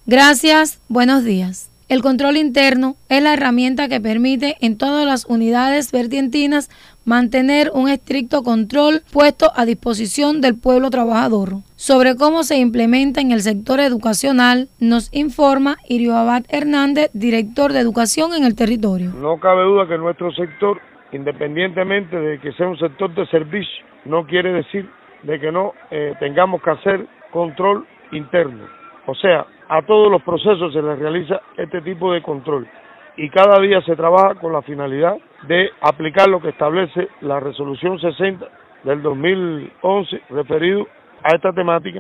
Gracias, buenos días. El control interno es la herramienta que permite en todas las unidades vertientinas mantener un estricto control puesto a disposición del pueblo trabajador. Sobre cómo se implementa en el sector educacional, nos informa Irio Abad Hernández, director de Educación en el territorio. No cabe duda que nuestro sector, independientemente de que sea un sector de servicio, no quiere decir de que no tengamos que hacer control interno. O sea, a todos los procesos se les realiza este tipo de control y cada día se trabaja con la finalidad de aplicar lo que establece la resolución 60 del 2011 referido a esta temática,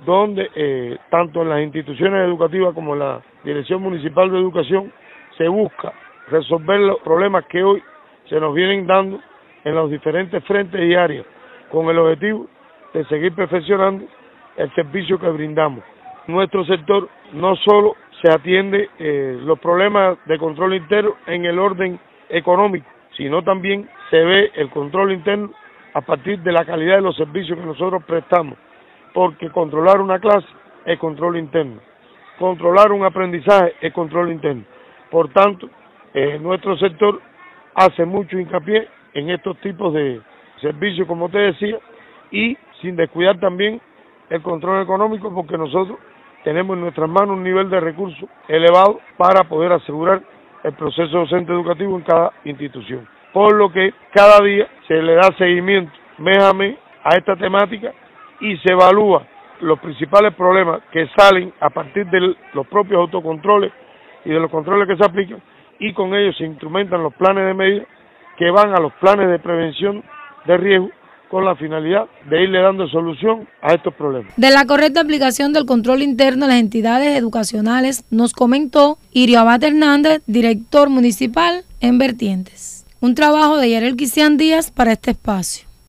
donde tanto en las instituciones educativas como en la Dirección Municipal de Educación se busca resolver los problemas que hoy se nos vienen dando en los diferentes frentes y áreas, con el objetivo de seguir perfeccionando el servicio que brindamos. Nuestro sector no solo se atiende los problemas de control interno en el orden económico, sino también se ve el control interno a partir de la calidad de los servicios que nosotros prestamos, porque controlar una clase es control interno, controlar un aprendizaje es control interno. Por tanto, nuestro sector hace mucho hincapié en estos tipos de servicios, como te decía, y sin descuidar también el control económico, porque nosotros tenemos en nuestras manos un nivel de recursos elevado para poder asegurar el proceso docente educativo en cada institución. Por lo que cada día se le da seguimiento mes a mes a esta temática y se evalúa los principales problemas que salen a partir de los propios autocontroles y de los controles que se aplican, y con ellos se instrumentan los planes de medida que van a los planes de prevención de riesgo, con la finalidad de irle dando solución a estos problemas. De la correcta aplicación del control interno en las entidades educacionales nos comentó Irio Abad Hernández, director municipal en Vertientes. Un trabajo de Yarel Quisian Díaz para este espacio.